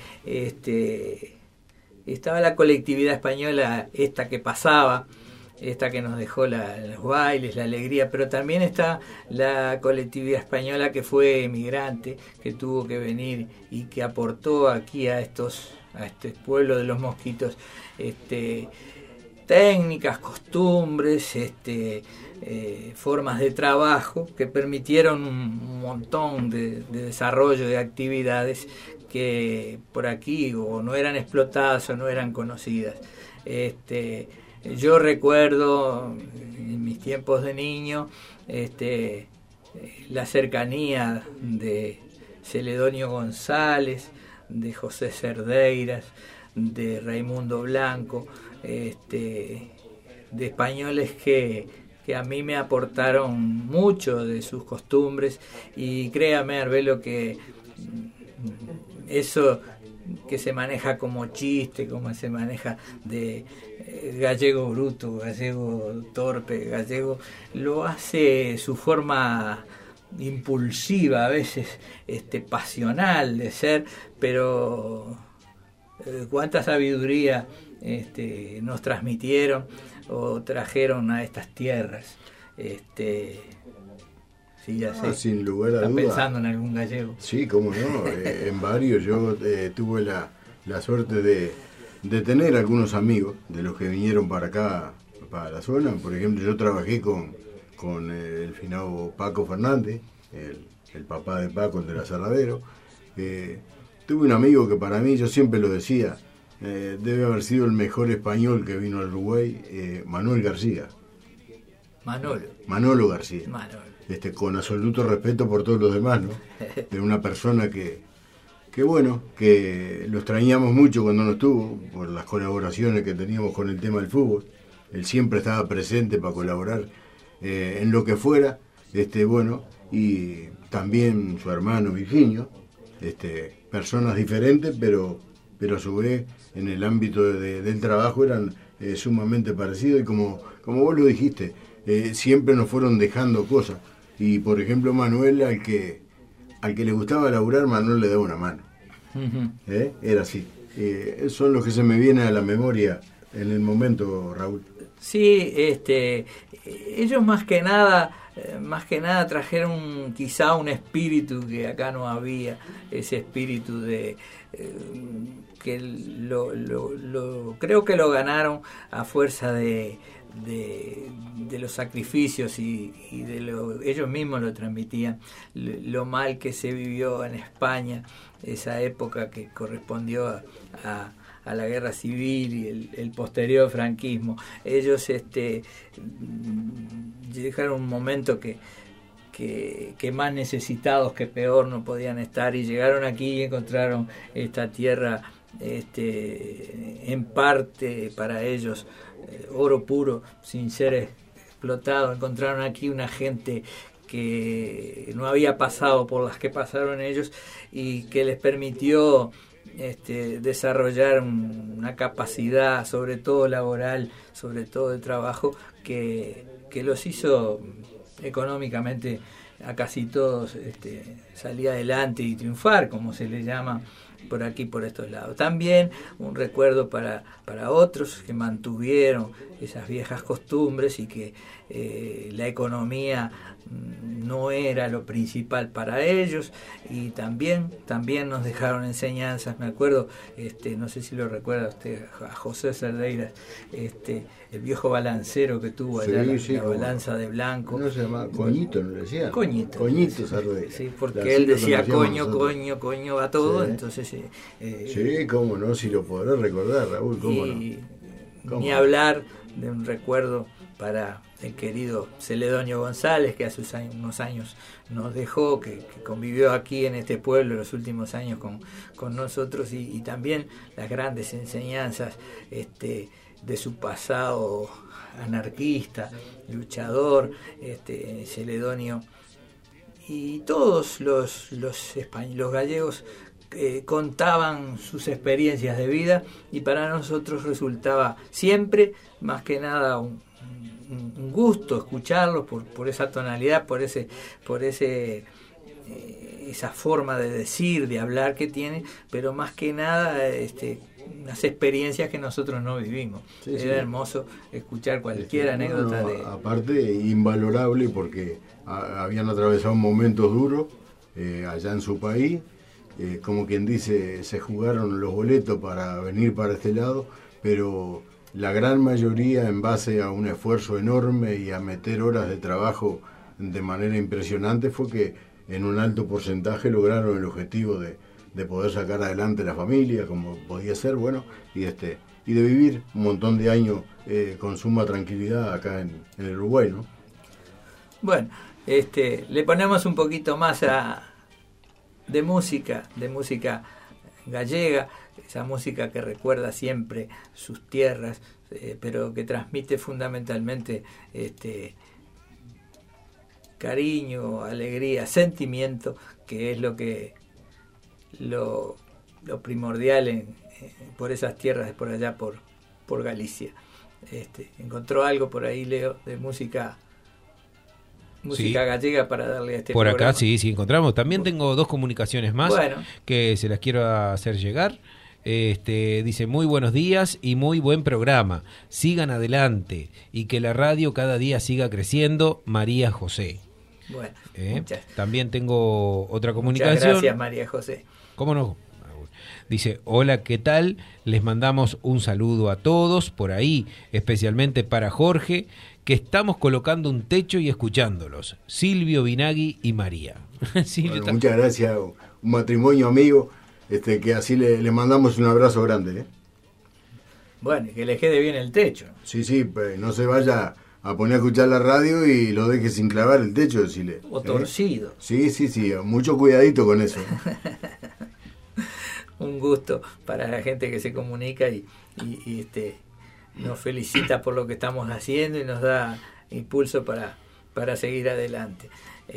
estaba la colectividad española, esta que pasaba, esta que nos dejó los bailes, la alegría, pero también está la colectividad española que fue emigrante, que tuvo que venir y que aportó aquí a este pueblo de Los Mosquitos técnicas, costumbres, formas de trabajo que permitieron un montón de desarrollo de actividades que por aquí o no eran explotadas o no eran conocidas. Yo recuerdo en mis tiempos de niño la cercanía de Celedonio González, de José Cerdeiras, de Raimundo Blanco, de españoles que a mí me aportaron mucho de sus costumbres, y créame, Arbelo, que eso que se maneja como chiste, como se maneja de gallego bruto, gallego torpe, gallego, lo hace su forma impulsiva, a veces pasional de ser, pero cuánta sabiduría nos transmitieron o trajeron a estas tierras. Sí, ya sé. Sin lugar a dudas. ¿Estás pensando en algún gallego? Sí, cómo no, en varios. Yo tuve la suerte de tener algunos amigos de los que vinieron para acá, para la zona. Por ejemplo, yo trabajé con el finado Paco Fernández, el papá de Paco, el del aserradero. Tuve un amigo que para mí, yo siempre lo decía, debe haber sido el mejor español que vino al Uruguay, Manuel García. Manolo García. Con absoluto respeto por todos los demás, ¿no? De una persona que bueno, que lo extrañamos mucho cuando no estuvo, por las colaboraciones que teníamos con el tema del fútbol. Él siempre estaba presente para colaborar en lo que fuera, bueno, y también su hermano Virginio, personas diferentes, pero a su vez en el ámbito del trabajo eran sumamente parecidos, y como vos lo dijiste, siempre nos fueron dejando cosas. Y por ejemplo, Manuel, al que le gustaba laburar, Manuel le daba una mano. Era así. Son los que se me vienen a la memoria en el momento, Raúl. Sí, ellos más que nada trajeron quizá un espíritu que acá no había, ese espíritu de que creo que lo ganaron a fuerza de los sacrificios y ellos mismos lo transmitían, lo mal que se vivió en España, esa época que correspondió a la guerra civil y el posterior franquismo. Ellos dejaron un momento que más necesitados que peor no podían estar, y llegaron aquí y encontraron esta tierra en parte para ellos oro puro, sin ser explotado. Encontraron aquí una gente que no había pasado por las que pasaron ellos, y que les permitió desarrollar una capacidad, sobre todo laboral, sobre todo de trabajo, que los hizo económicamente a casi todos salir adelante y triunfar, como se le llama por aquí, por estos lados. También un recuerdo para otros que mantuvieron esas viejas costumbres y que la economía no era lo principal para ellos, y también nos dejaron enseñanzas. Me acuerdo, no sé si lo recuerda usted, a José Cerdeiras, el viejo balancero que tuvo allá, la balanza de Blanco. ¿No se llamaba Coñito, no le decía? Coñito Cerdeiras. Sí, porque él decía coño va todo, sí. Entonces... sí, cómo no, si lo podrá recordar, Raúl, cómo no. Ni hablar de un recuerdo para el querido Celedonio González, que hace unos años nos dejó, que convivió aquí en este pueblo los últimos años con nosotros, y también las grandes enseñanzas de su pasado anarquista, luchador, Celedonio, y todos los gallegos contaban sus experiencias de vida, y para nosotros resultaba siempre, más que nada, un gusto escucharlos por esa tonalidad, por esa forma de decir, de hablar que tiene, pero más que nada unas experiencias que nosotros no vivimos. Era hermoso escuchar cualquier anécdota de... Aparte, invalorable, porque habían atravesado momentos duros allá en su país, como quien dice, se jugaron los boletos para venir para este lado, pero la gran mayoría, en base a un esfuerzo enorme y a meter horas de trabajo de manera impresionante, fue que en un alto porcentaje lograron el objetivo de poder sacar adelante la familia como podía ser, bueno, y de vivir un montón de años con suma tranquilidad acá en el Uruguay, ¿no? Bueno, le ponemos un poquito más de música gallega, esa música que recuerda siempre sus tierras, pero que transmite fundamentalmente cariño, alegría, sentimiento, que es lo primordial por esas tierras, por allá por Galicia. Encontró algo por ahí, Leo, de música sí, gallega para darle a este por programa. Acá sí encontramos. También tengo 2 comunicaciones más que se las quiero hacer llegar. Dice: muy buenos días y muy buen programa, sigan adelante y que la radio cada día siga creciendo. María José. Bueno, también tengo otra comunicación. Muchas gracias, María José. ¿Cómo no? Dice: hola, ¿qué tal? Les mandamos un saludo a todos por ahí, especialmente para Jorge, que estamos colocando un techo y escuchándolos. Silvio, Vinagui y María. Bueno, muchas gracias, un matrimonio amigo, que así le mandamos un abrazo grande. Bueno, que le quede bien el techo. Sí, pues no se vaya a poner a escuchar la radio y lo deje sin clavar el techo, decirle. O torcido. Sí, mucho cuidadito con eso. Un gusto para la gente que se comunica y nos felicita por lo que estamos haciendo y nos da impulso para seguir adelante.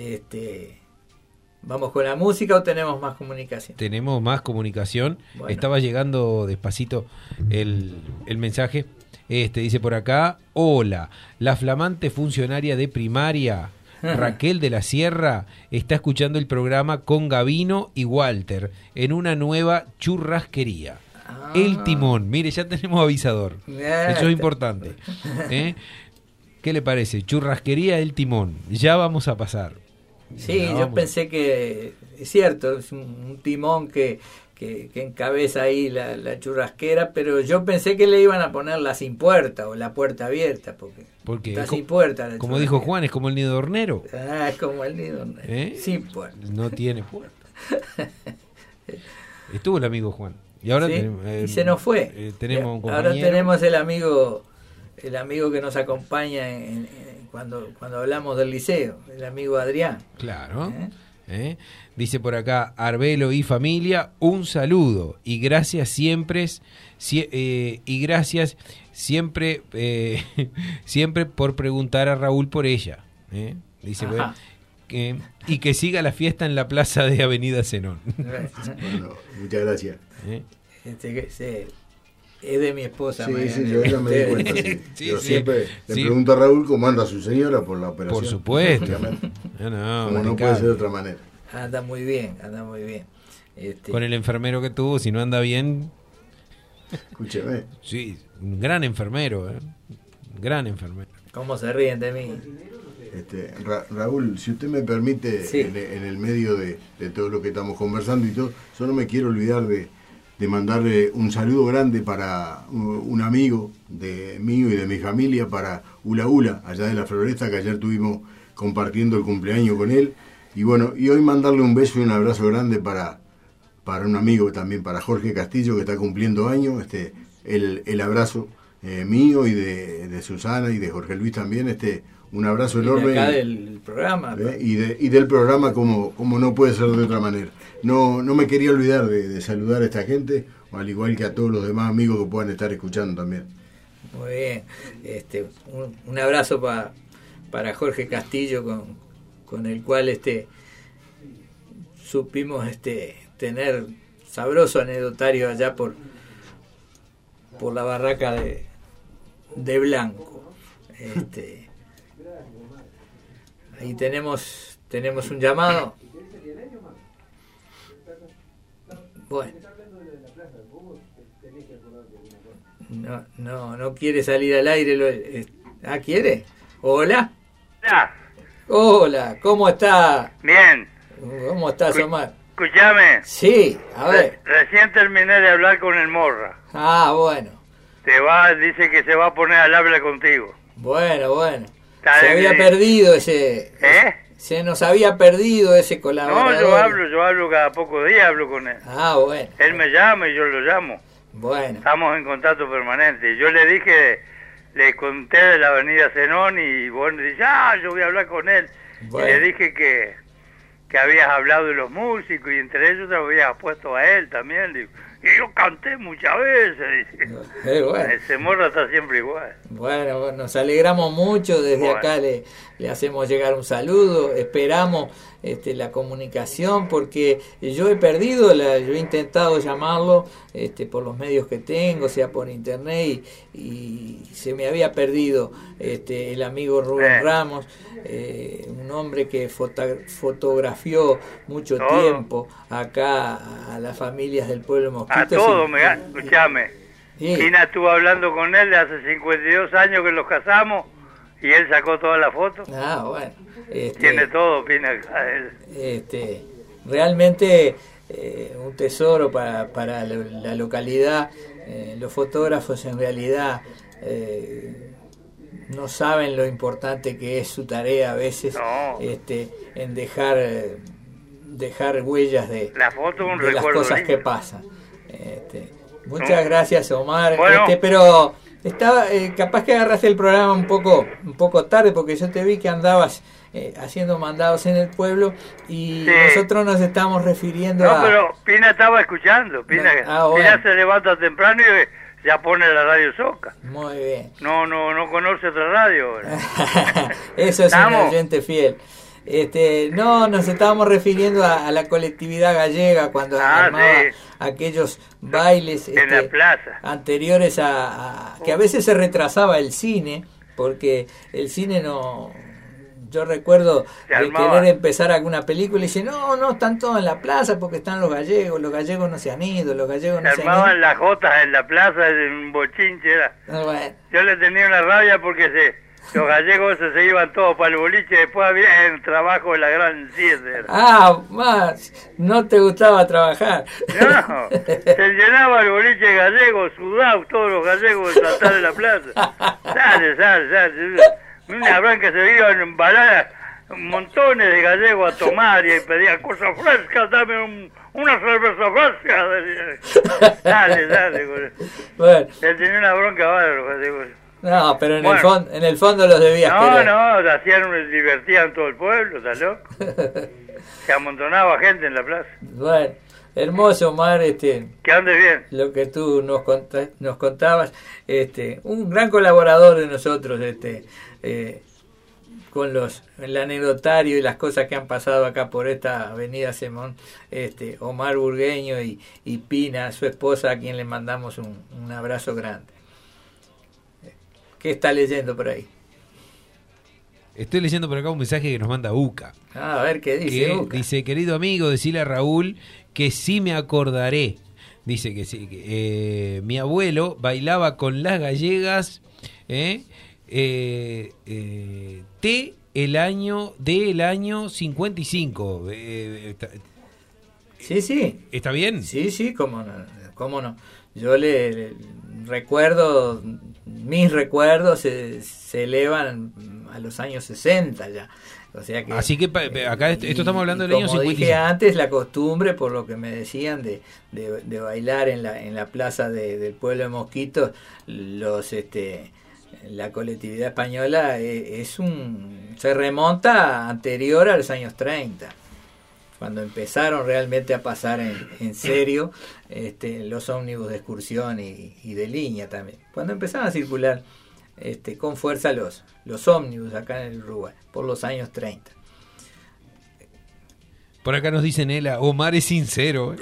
¿Vamos con la música o tenemos más comunicación? Tenemos más comunicación. Bueno. Estaba llegando despacito el mensaje. Dice por acá: hola, la flamante funcionaria de primaria Raquel de la Sierra está escuchando el programa con Gavino y Walter en una nueva churrasquería. El Timón. Mire, ya tenemos avisador. Eso es importante. ¿Qué le parece? Churrasquería El Timón. Ya vamos a pasar. Sí, yo pensé que es cierto, es un timón que encabeza ahí la churrasquera, pero yo pensé que le iban a poner la sin puerta o la puerta abierta, porque está sin puerta. Como dijo Juan, es como el nido de hornero. Es como el nido de hornero, sin puerta. No tiene puerta. Estuvo el amigo Juan. Y ahora ¿sí? Y se nos fue. Tenemos un ahora tenemos el amigo que nos acompaña cuando hablamos del liceo, el amigo Adrián. Claro. Dice por acá: Arbelo y familia, un saludo y gracias siempre siempre por preguntar a Raúl por ella. Dice y que siga la fiesta en la plaza de Avenida Zenón. Bueno, muchas gracias. Es de mi esposa. Sí, yo ya me di cuenta. Yo siempre le pregunto a Raúl cómo anda su señora por la operación. Por supuesto. No puede ser de otra manera. Anda muy bien. Con el enfermero que tuvo, si no anda bien. Escúcheme. Sí, un gran enfermero. Gran enfermero. ¿Cómo se ríen de mí? Raúl, si usted me permite, en el medio de todo lo que estamos conversando y todo, yo no me quiero olvidar de mandarle un saludo grande para un amigo mío y de mi familia, para Ula Ula, allá de la Floresta, que ayer estuvimos compartiendo el cumpleaños con él. Y bueno, y hoy mandarle un beso y un abrazo grande para un amigo también, para Jorge Castillo, que está cumpliendo años. El abrazo mío y de Susana y de Jorge Luis también. Un abrazo enorme. Y de acá del programa. Y del programa como no puede ser de otra manera. No me quería olvidar de saludar a esta gente, al igual que a todos los demás amigos que puedan estar escuchando también. Muy bien. Un abrazo para Jorge Castillo, con el cual supimos tener sabroso anecdotario allá por la barraca de Blanco. Ahí tenemos un llamado. Bueno. No quiere salir al aire. ¿Quiere? Hola. Hola, ¿cómo está? Bien. ¿Cómo estás, Omar? Escúchame. Sí, a ver. Recién terminé de hablar con el Morra. Bueno. Dice que se va a poner al habla contigo. Bueno. Se había perdido ese se nos había perdido ese colaborador. No, yo hablo cada pocos días, hablo con él. Ah, bueno. Él me llama y yo lo llamo. Bueno. Estamos en contacto permanente. Yo le dije, le conté de la avenida Zenón y vos me dices, yo voy a hablar con él. Bueno. Y le dije que habías hablado de los músicos y entre ellos te habías puesto a él también. Digo, y yo canté muchas veces. Dice. Bueno. Ese morro está siempre igual. Bueno, nos alegramos mucho. Desde acá le hacemos llegar un saludo. Esperamos la comunicación porque yo he perdido, yo he intentado llamarlo por los medios que tengo, sea por internet, y se me había perdido el amigo Rubén Ramos, un hombre que fotografió mucho tiempo acá a las familias del pueblo Mosquito. A todos, escúchame. Sí. Tina estuvo hablando con él de hace 52 años que los casamos y él sacó todas las fotos. Ah, bueno. Tiene todo, Pina. Realmente un tesoro para la localidad. Los fotógrafos en realidad no saben lo importante que es su tarea a veces, en dejar huellas de la foto, de las cosas lindo que pasan. Muchas gracias, Omar. Bueno. Pero estaba capaz que agarraste el programa un poco tarde, porque yo te vi que andabas haciendo mandados en el pueblo y nosotros nos estamos refiriendo a... No, pero Pina estaba escuchando. Pina se levanta temprano y ya pone la radio Soca. Muy bien. No conoce otra radio ahora. Eso es un oyente fiel. No, nos estábamos refiriendo a la colectividad gallega cuando armaba aquellos bailes en la plaza anteriores a que a veces se retrasaba el cine, porque el cine no... Yo recuerdo de querer empezar alguna película y dice, no, están todos en la plaza porque están los gallegos no se han ido, los gallegos no se han ido. Armaban las jotas en la plaza, en un bochinche era. Bueno. Yo le tenía una rabia porque los gallegos se iban todos para el boliche, después había el trabajo de la Gran 7. Más, no te gustaba trabajar. No, se llenaba el boliche gallego, sudados todos los gallegos de saltar de la plaza. Sale. Una branca se iban embaladas, montones de gallegos a tomar y pedían cosas frescas, dame una cerveza fresca. Dale. Bueno. Él tenía una bronca bárbara los gallegos. No, pero en el fondo los debías querer. Divertían todo el pueblo, ¿estás loco? Se amontonaba gente en la plaza. Bueno, hermoso, Omar, que andes bien. Lo que tú nos contabas, un gran colaborador de nosotros, con el anecdotario y las cosas que han pasado acá por esta avenida Semón, Omar Burgueño y Pina, su esposa, a quien le mandamos un abrazo grande. ¿Qué está leyendo por ahí? Estoy leyendo por acá un mensaje que nos manda Uca. A ver qué dice Uca. Dice, querido amigo, decile a Raúl que sí me acordaré. Dice que sí. Mi abuelo bailaba con las gallegas del año 55. Sí. ¿Está bien? Sí, cómo no. Yo le recuerdo, mis recuerdos se elevan a los años 60 ya. O sea que, así que acá esto estamos hablando del año 55. Como dije antes, la costumbre, por lo que me decían, de bailar en la plaza del pueblo de Mosquitos, la colectividad española se remonta anterior a los años 30. Cuando empezaron realmente a pasar en serio los ómnibus de excursión y de línea también. Cuando empezaron a circular con fuerza los ómnibus acá en el Uruguay, por los años 30. Por acá nos dicen, Omar es sincero.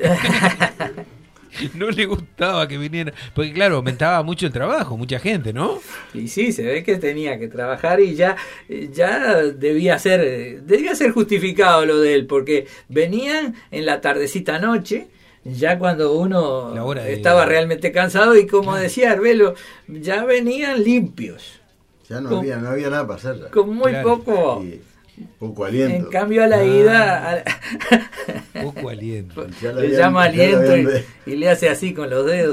No le gustaba que viniera, porque claro, aumentaba mucho el trabajo, mucha gente, ¿no? Y sí, se ve que tenía que trabajar y ya debía ser justificado lo de él, porque venían en la tardecita noche, ya cuando uno estaba realmente cansado y como decía Arbelo, ya venían limpios. Ya no había nada para hacer. Con muy poco... Poco aliento. En cambio a la ida poco aliento. Le llama aliento y le hace así con los dedos.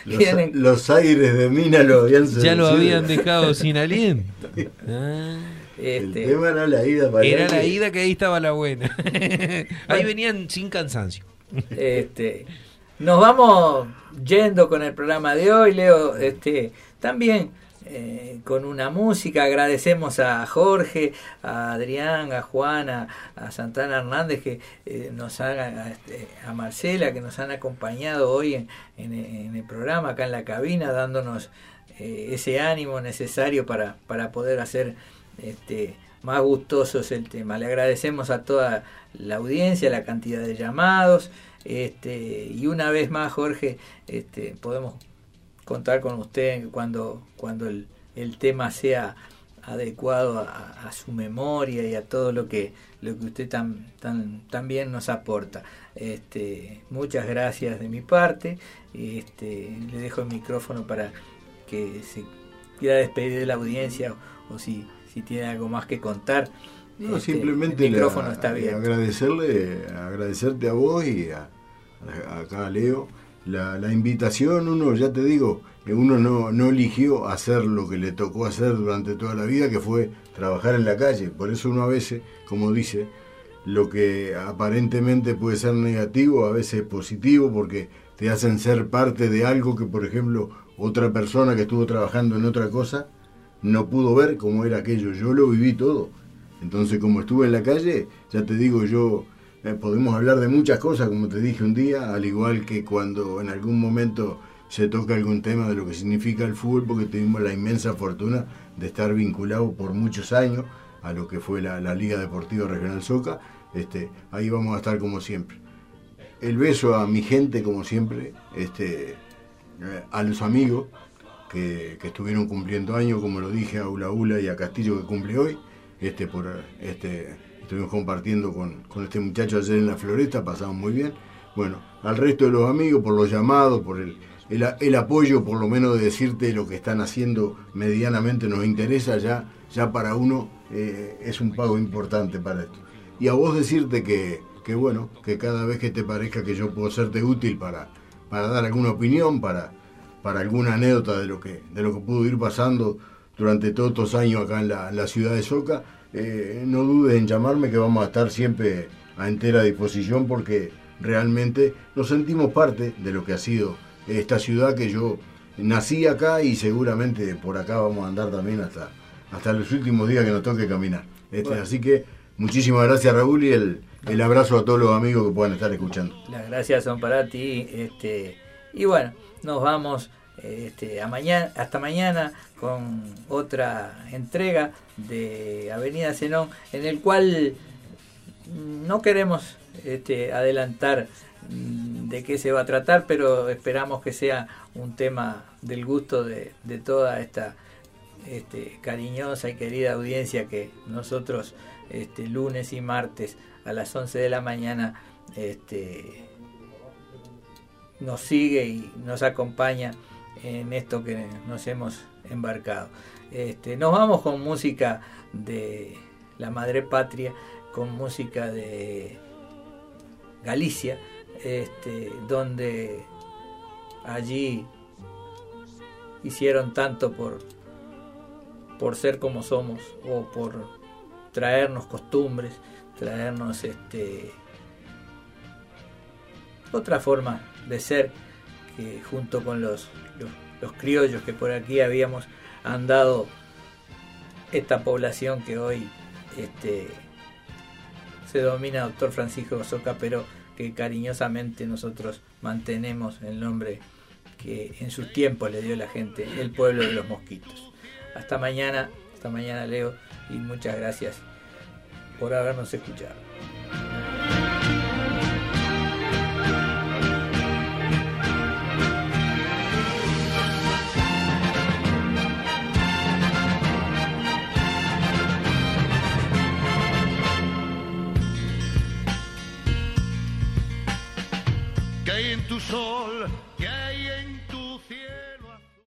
Los aires de Mina lo habían seducido. Ya lo habían dejado sin aliento. El tema era la ida para Era la ida, que ahí estaba la buena. Ahí venían sin cansancio. Nos vamos yendo con el programa de hoy, Leo. También con una música. Agradecemos a Jorge, a Adrián, a Juana, a Santana Hernández, que nos hagan, a Marcela, que nos han acompañado hoy en el programa, acá en la cabina, dándonos ese ánimo necesario para poder hacer más gustosos el tema. Le agradecemos a toda la audiencia, la cantidad de llamados, y una vez más, Jorge, podemos contar con usted cuando el tema sea adecuado a su memoria y a todo lo que usted tan bien nos aporta. Muchas gracias de mi parte. Le dejo el micrófono para que se quiera despedir de la audiencia, o si tiene algo más que contar. No, simplemente el micrófono está bien. Agradecerte a vos y acá a Leo la invitación. Uno, ya te digo, uno no eligió hacer lo que le tocó hacer durante toda la vida, que fue trabajar en la calle. Por eso uno a veces, como dice, lo que aparentemente puede ser negativo, a veces es positivo, porque te hacen ser parte de algo que, por ejemplo, otra persona que estuvo trabajando en otra cosa no pudo ver cómo era aquello. Yo lo viví todo. Entonces, como estuve en la calle, ya te digo, podemos hablar de muchas cosas, como te dije un día, al igual que cuando en algún momento se toca algún tema de lo que significa el fútbol, porque tuvimos la inmensa fortuna de estar vinculado por muchos años a lo que fue la Liga Deportiva Regional Soca. Ahí vamos a estar como siempre. El beso a mi gente, como siempre, a los amigos que estuvieron cumpliendo años, como lo dije, a Ula y a Castillo, que cumple hoy. Estuvimos compartiendo con este muchacho ayer en la Floresta, pasamos muy bien. Bueno, al resto de los amigos, por los llamados, por el apoyo, por lo menos de decirte lo que están haciendo medianamente nos interesa, ya para uno es un pago importante para esto. Y a vos decirte que cada vez que te parezca que yo puedo serte útil para dar alguna opinión, para alguna anécdota de lo que pudo ir pasando durante todos estos años acá en la ciudad de Soca, no dudes en llamarme, que vamos a estar siempre a entera disposición, porque realmente nos sentimos parte de lo que ha sido esta ciudad, que yo nací acá y seguramente por acá vamos a andar también hasta los últimos días que nos toque caminar. Bueno. Así que muchísimas gracias, Raúl, y el abrazo a todos los amigos que puedan estar escuchando. Las gracias son para ti, y bueno, nos vamos hasta mañana con otra entrega de Avenida Zenón, en el cual no queremos adelantar de qué se va a tratar, pero esperamos que sea un tema del gusto de toda esta cariñosa y querida audiencia que nosotros lunes y martes a las 11 de la mañana nos sigue y nos acompaña en esto que nos hemos embarcado. Nos vamos con música de la madre patria, con música de Galicia, donde allí hicieron tanto por ser como somos, o por traernos costumbres, traernos otra forma de ser, que junto con los criollos que por aquí habíamos andado, esta población que hoy se domina Doctor Francisco Soca, pero que cariñosamente nosotros mantenemos el nombre que en sus tiempos le dio la gente, el pueblo de los mosquitos. Hasta mañana, Leo, y muchas gracias por habernos escuchado. Que en tu sol